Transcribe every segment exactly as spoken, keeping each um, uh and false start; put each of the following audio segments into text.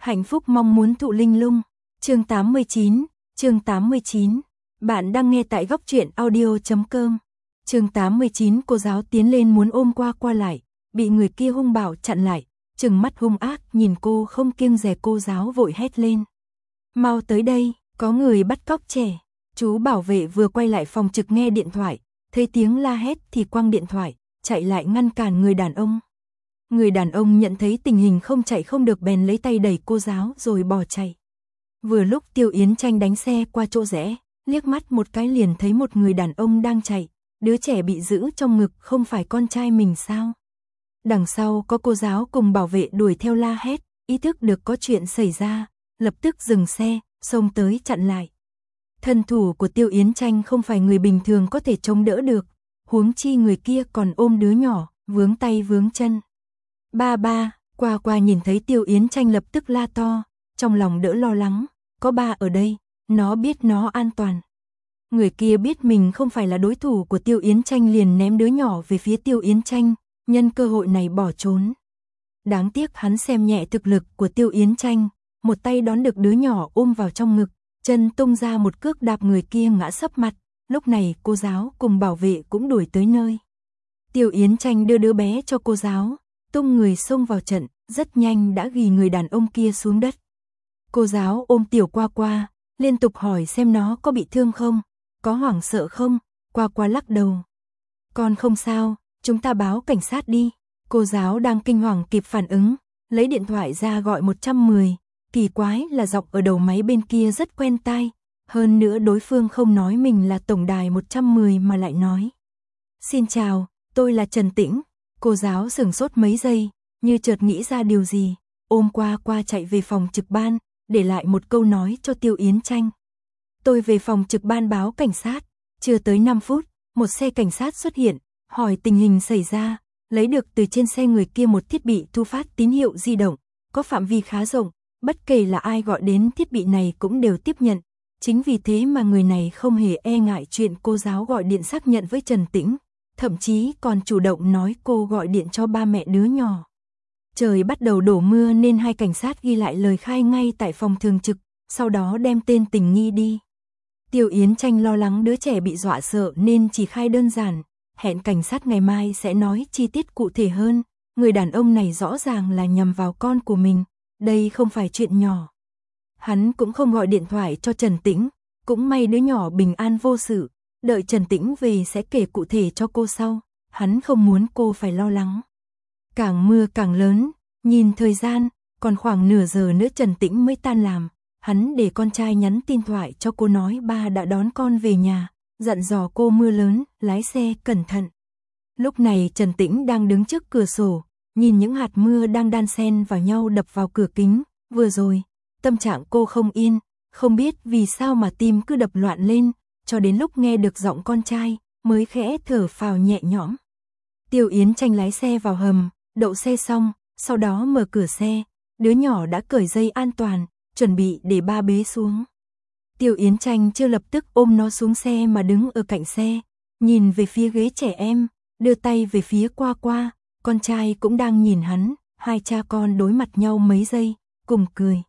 Hạnh phúc mong muốn thụ linh lung. Chương tám mươi chín, chương tám mươi chín. Bạn đang nghe tại góc truyện audio chấm com. Chương tám mươi chín, cô giáo tiến lên muốn ôm qua qua lại, bị người kia hung bạo chặn lại, trừng mắt hung ác nhìn cô không kiêng dè, cô giáo vội hét lên. Mau tới đây, có người bắt cóc trẻ. Chú bảo vệ vừa quay lại phòng trực nghe điện thoại, thấy tiếng la hét thì quăng điện thoại, chạy lại ngăn cản người đàn ông. Người đàn ông nhận thấy tình hình không chạy không được bèn lấy tay đẩy cô giáo rồi bỏ chạy. Vừa lúc Tiêu Yến Tranh đánh xe qua chỗ rẽ, liếc mắt một cái liền thấy một người đàn ông đang chạy, đứa trẻ bị giữ trong ngực không phải con trai mình sao? Đằng sau có cô giáo cùng bảo vệ đuổi theo la hét, ý thức được có chuyện xảy ra, lập tức dừng xe, xông tới chặn lại. Thân thủ của Tiêu Yến Tranh không phải người bình thường có thể chống đỡ được, huống chi người kia còn ôm đứa nhỏ, vướng tay vướng chân. Ba ba, qua qua nhìn thấy Tiêu Yến Tranh lập tức la to, trong lòng đỡ lo lắng, có ba ở đây, nó biết nó an toàn. Người kia biết mình không phải là đối thủ của Tiêu Yến Tranh liền ném đứa nhỏ về phía Tiêu Yến Tranh, nhân cơ hội này bỏ trốn. Đáng tiếc hắn xem nhẹ thực lực của Tiêu Yến Tranh, một tay đón được đứa nhỏ ôm vào trong ngực, chân tung ra một cước đạp người kia ngã sấp mặt, lúc này cô giáo cùng bảo vệ cũng đuổi tới nơi. Tiêu Yến Tranh đưa đứa bé cho cô giáo, tung người xông vào trận, rất nhanh đã ghi người đàn ông kia xuống đất. Cô giáo ôm Tiểu Qua Qua, liên tục hỏi xem nó có bị thương không, có hoảng sợ không, Qua Qua lắc đầu. Con không sao, chúng ta báo cảnh sát đi. Cô giáo đang kinh hoàng kịp phản ứng, lấy điện thoại ra gọi một trăm mười, kỳ quái là giọng ở đầu máy bên kia rất quen tai, hơn nữa đối phương không nói mình là tổng đài một trăm mười mà lại nói. Xin chào, tôi là Trần Tĩnh. Cô giáo sửng sốt mấy giây, như chợt nghĩ ra điều gì, ôm Qua Qua chạy về phòng trực ban, để lại một câu nói cho Tiêu Yến Tranh. Tôi về phòng trực ban báo cảnh sát, chưa tới năm phút, một xe cảnh sát xuất hiện, hỏi tình hình xảy ra, lấy được từ trên xe người kia một thiết bị thu phát tín hiệu di động, có phạm vi khá rộng, bất kể là ai gọi đến thiết bị này cũng đều tiếp nhận. Chính vì thế mà người này không hề e ngại chuyện cô giáo gọi điện xác nhận với Trần Tĩnh, thậm chí còn chủ động nói cô gọi điện cho ba mẹ đứa nhỏ. Trời bắt đầu đổ mưa nên hai cảnh sát ghi lại lời khai ngay tại phòng thường trực, sau đó đem tên tình nghi đi. Tiêu Yến Tranh lo lắng đứa trẻ bị dọa sợ nên chỉ khai đơn giản, hẹn cảnh sát ngày mai sẽ nói chi tiết cụ thể hơn. Người đàn ông này rõ ràng là nhằm vào con của mình, đây không phải chuyện nhỏ. Hắn cũng không gọi điện thoại cho Trần Tĩnh, cũng may đứa nhỏ bình an vô sự, đợi Trần Tĩnh về sẽ kể cụ thể cho cô sau, hắn không muốn cô phải lo lắng. Càng mưa càng lớn, nhìn thời gian, còn khoảng nửa giờ nữa Trần Tĩnh mới tan làm, hắn để con trai nhắn tin thoại cho cô nói ba đã đón con về nhà, dặn dò cô mưa lớn, lái xe cẩn thận. Lúc này Trần Tĩnh đang đứng trước cửa sổ, nhìn những hạt mưa đang đan xen vào nhau đập vào cửa kính, vừa rồi, tâm trạng cô không yên, không biết vì sao mà tim cứ đập loạn lên, cho đến lúc nghe được giọng con trai, mới khẽ thở phào nhẹ nhõm. Tiêu Yến Tranh lái xe vào hầm, đậu xe xong, sau đó mở cửa xe, đứa nhỏ đã cởi dây an toàn, chuẩn bị để ba bế xuống. Tiêu Yến Tranh chưa lập tức ôm nó xuống xe mà đứng ở cạnh xe, nhìn về phía ghế trẻ em, đưa tay về phía Qua Qua, con trai cũng đang nhìn hắn, hai cha con đối mặt nhau mấy giây, cùng cười.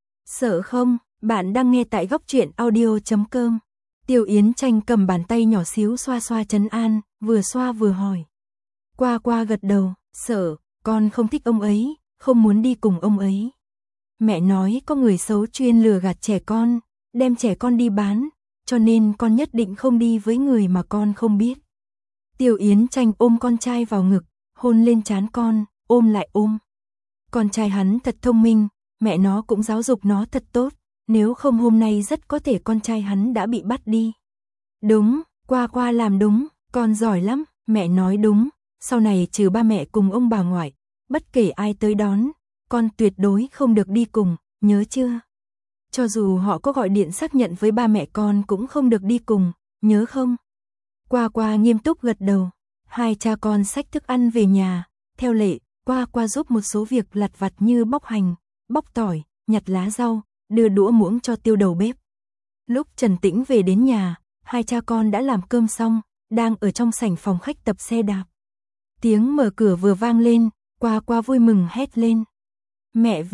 Sợ không? Bạn đang nghe tại góc truyện audio chấm com. Tiêu Yến Tranh cầm bàn tay nhỏ xíu xoa xoa trấn an, vừa xoa vừa hỏi. Qua Qua gật đầu, sợ, con không thích ông ấy, không muốn đi cùng ông ấy. Mẹ nói có người xấu chuyên lừa gạt trẻ con, đem trẻ con đi bán, cho nên con nhất định không đi với người mà con không biết. Tiêu Yến Tranh ôm con trai vào ngực, hôn lên trán con, ôm lại ôm. Con trai hắn thật thông minh, mẹ nó cũng giáo dục nó thật tốt, nếu không hôm nay rất có thể con trai hắn đã bị bắt đi. Đúng, Qua Qua làm đúng, con giỏi lắm, mẹ nói đúng, sau này trừ ba mẹ cùng ông bà ngoại, bất kể ai tới đón, con tuyệt đối không được đi cùng, nhớ chưa? Cho dù họ có gọi điện xác nhận với ba mẹ con cũng không được đi cùng, nhớ không? Qua Qua nghiêm túc gật đầu, hai cha con xách thức ăn về nhà, theo lệ, Qua Qua giúp một số việc lặt vặt như bóc hành, bóc tỏi, nhặt lá rau, đưa đũa muỗng cho Tiêu đầu bếp. Lúc Trần Tĩnh về đến nhà, hai cha con đã làm cơm xong, đang ở trong sảnh phòng khách tập xe đạp. Tiếng mở cửa vừa vang lên, Qua Qua vui mừng hét lên. Mẹ về,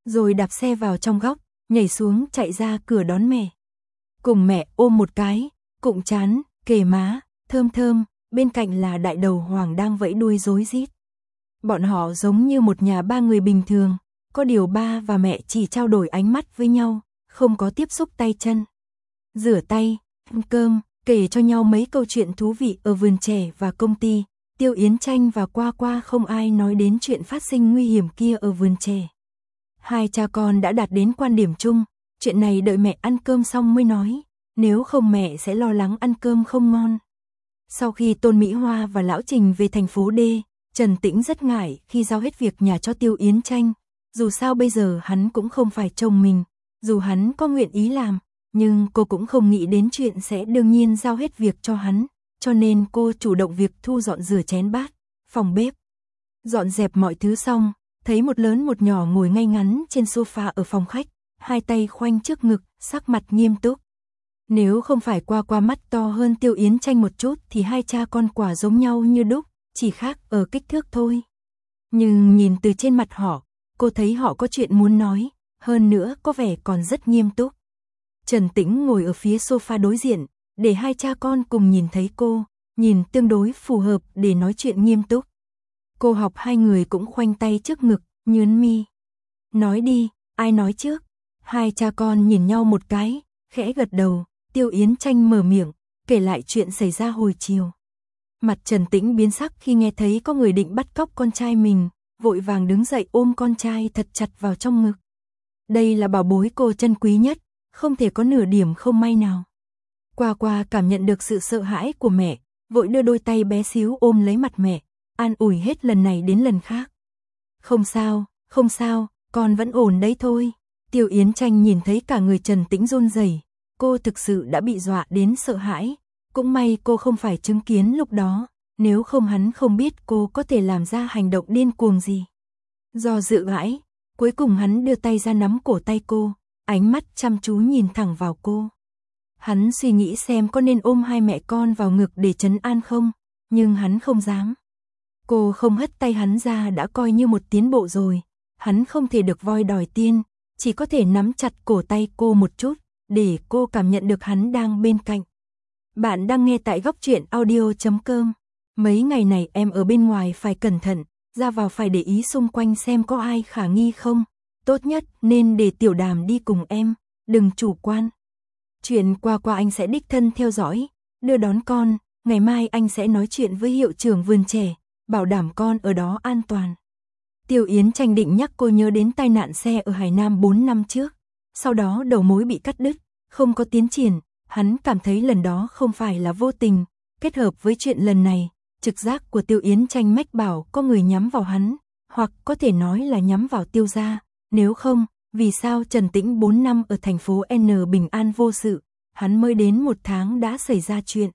rồi đạp xe vào trong góc, nhảy xuống chạy ra cửa đón mẹ. Cùng mẹ ôm một cái, cụng chán, kề má, thơm thơm, bên cạnh là đại đầu Hoàng đang vẫy đuôi rối rít. Bọn họ giống như một nhà ba người bình thường, có điều ba và mẹ chỉ trao đổi ánh mắt với nhau, không có tiếp xúc tay chân. Rửa tay, ăn cơm, kể cho nhau mấy câu chuyện thú vị ở vườn trẻ và công ty. Tiêu Yến Tranh và Qua Qua không ai nói đến chuyện phát sinh nguy hiểm kia ở vườn trẻ. Hai cha con đã đạt đến quan điểm chung, chuyện này đợi mẹ ăn cơm xong mới nói, nếu không mẹ sẽ lo lắng ăn cơm không ngon. Sau khi Tôn Mỹ Hoa và Lão Trình về thành phố D, Trần Tĩnh rất ngại khi giao hết việc nhà cho Tiêu Yến Tranh, dù sao bây giờ hắn cũng không phải chồng mình, dù hắn có nguyện ý làm, nhưng cô cũng không nghĩ đến chuyện sẽ đương nhiên giao hết việc cho hắn, cho nên cô chủ động việc thu dọn rửa chén bát, phòng bếp. Dọn dẹp mọi thứ xong, thấy một lớn một nhỏ ngồi ngay ngắn trên sofa ở phòng khách, hai tay khoanh trước ngực, sắc mặt nghiêm túc. Nếu không phải Qua Qua mắt to hơn Tiêu Yến Tranh một chút thì hai cha con quả giống nhau như đúc, chỉ khác ở kích thước thôi. Nhưng nhìn từ trên mặt họ, cô thấy họ có chuyện muốn nói, hơn nữa có vẻ còn rất nghiêm túc. Trần Tĩnh ngồi ở phía sofa đối diện, để hai cha con cùng nhìn thấy cô, nhìn tương đối phù hợp để nói chuyện nghiêm túc. Cô học hai người cũng khoanh tay trước ngực, nhớn mi. Nói đi, ai nói trước? Hai cha con nhìn nhau một cái, khẽ gật đầu, Tiêu Yến Tranh mở miệng, kể lại chuyện xảy ra hồi chiều. Mặt Trần Tĩnh biến sắc khi nghe thấy có người định bắt cóc con trai mình, vội vàng đứng dậy ôm con trai thật chặt vào trong ngực. Đây là bảo bối cô trân quý nhất, không thể có nửa điểm không may nào. Qua Qua cảm nhận được sự sợ hãi của mẹ, vội đưa đôi tay bé xíu ôm lấy mặt mẹ, an ủi hết lần này đến lần khác. Không sao, không sao, con vẫn ổn đấy thôi. Tiêu Yến Tranh nhìn thấy cả người Trần Tĩnh run rẩy, cô thực sự đã bị dọa đến sợ hãi. Cũng may cô không phải chứng kiến lúc đó, nếu không hắn không biết cô có thể làm ra hành động điên cuồng gì. Do dự hãi, cuối cùng hắn đưa tay ra nắm cổ tay cô, ánh mắt chăm chú nhìn thẳng vào cô. Hắn suy nghĩ xem có nên ôm hai mẹ con vào ngực để trấn an không, nhưng hắn không dám. Cô không hất tay hắn ra đã coi như một tiến bộ rồi, hắn không thể được voi đòi tiên, chỉ có thể nắm chặt cổ tay cô một chút, để cô cảm nhận được hắn đang bên cạnh. Bạn đang nghe tại góc truyện audio chấm com. Mấy ngày này em ở bên ngoài phải cẩn thận, ra vào phải để ý xung quanh xem có ai khả nghi không. Tốt nhất nên để Tiểu Đàm đi cùng em, đừng chủ quan. Chuyện Qua Qua anh sẽ đích thân theo dõi, đưa đón con, ngày mai anh sẽ nói chuyện với hiệu trưởng vườn trẻ, bảo đảm con ở đó an toàn. Tiêu Yến Tranh định nhắc cô nhớ đến tai nạn xe ở Hải Nam bốn năm trước, sau đó đầu mối bị cắt đứt, không có tiến triển, hắn cảm thấy lần đó không phải là vô tình, kết hợp với chuyện lần này, trực giác của Tiêu Yến Tranh mách bảo có người nhắm vào hắn, hoặc có thể nói là nhắm vào Tiêu gia, nếu không, vì sao Trần Tĩnh bốn năm ở thành phố N bình an vô sự, hắn mới đến một tháng đã xảy ra chuyện.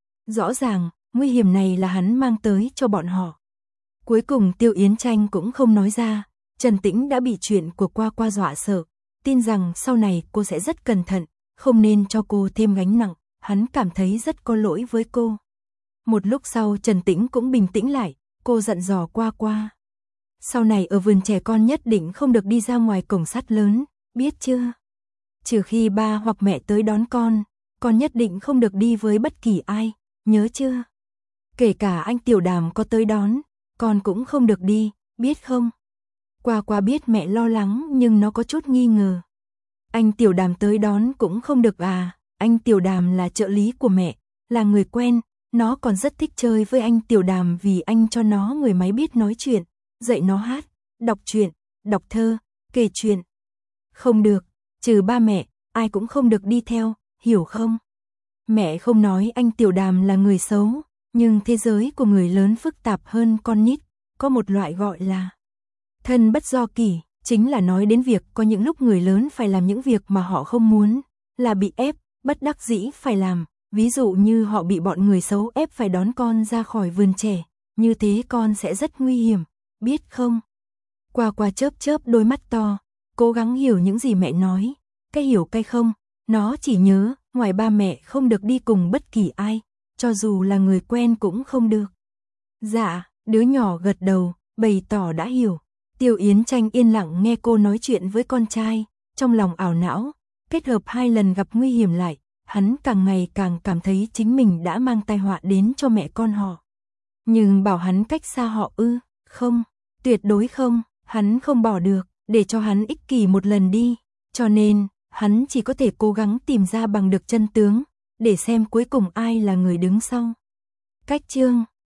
Rõ ràng, nguy hiểm này là hắn mang tới cho bọn họ. Cuối cùng Tiêu Yến Tranh cũng không nói ra, Trần Tĩnh đã bị chuyện của Qua Qua dọa sợ, tin rằng sau này cô sẽ rất cẩn thận, không nên cho cô thêm gánh nặng, hắn cảm thấy rất có lỗi với cô. Một lúc sau Trần Tĩnh cũng bình tĩnh lại, cô dặn dò Qua Qua. Sau này ở vườn trẻ con nhất định không được đi ra ngoài cổng sắt lớn, biết chưa? Trừ khi ba hoặc mẹ tới đón con, con nhất định không được đi với bất kỳ ai, nhớ chưa? Kể cả anh Tiểu Đàm có tới đón, con cũng không được đi, biết không? Qua Qua biết mẹ lo lắng nhưng nó có chút nghi ngờ. Anh Tiểu Đàm tới đón cũng không được à? Anh Tiểu Đàm là trợ lý của mẹ, là người quen, nó còn rất thích chơi với anh Tiểu Đàm vì anh cho nó người máy biết nói chuyện, dạy nó hát, đọc truyện, đọc thơ, kể chuyện. Không được, trừ ba mẹ, ai cũng không được đi theo, hiểu không? Mẹ không nói anh Tiểu Đàm là người xấu, nhưng thế giới của người lớn phức tạp hơn con nít, có một loại gọi là thân bất do kỷ, chính là nói đến việc có những lúc người lớn phải làm những việc mà họ không muốn, là bị ép, bất đắc dĩ phải làm, ví dụ như họ bị bọn người xấu ép phải đón con ra khỏi vườn trẻ, như thế con sẽ rất nguy hiểm, biết không? Qua Qua chớp chớp đôi mắt to, cố gắng hiểu những gì mẹ nói, cái hiểu cái không, nó chỉ nhớ, ngoài ba mẹ không được đi cùng bất kỳ ai, cho dù là người quen cũng không được. Dạ, đứa nhỏ gật đầu, bày tỏ đã hiểu. Tiêu Yến Tranh yên lặng nghe cô nói chuyện với con trai, trong lòng ảo não, kết hợp hai lần gặp nguy hiểm lại, hắn càng ngày càng cảm thấy chính mình đã mang tai họa đến cho mẹ con họ. Nhưng bảo hắn cách xa họ ư, không, tuyệt đối không, hắn không bỏ được, để cho hắn ích kỷ một lần đi, cho nên, hắn chỉ có thể cố gắng tìm ra bằng được chân tướng, để xem cuối cùng ai là người đứng sau. Cách chương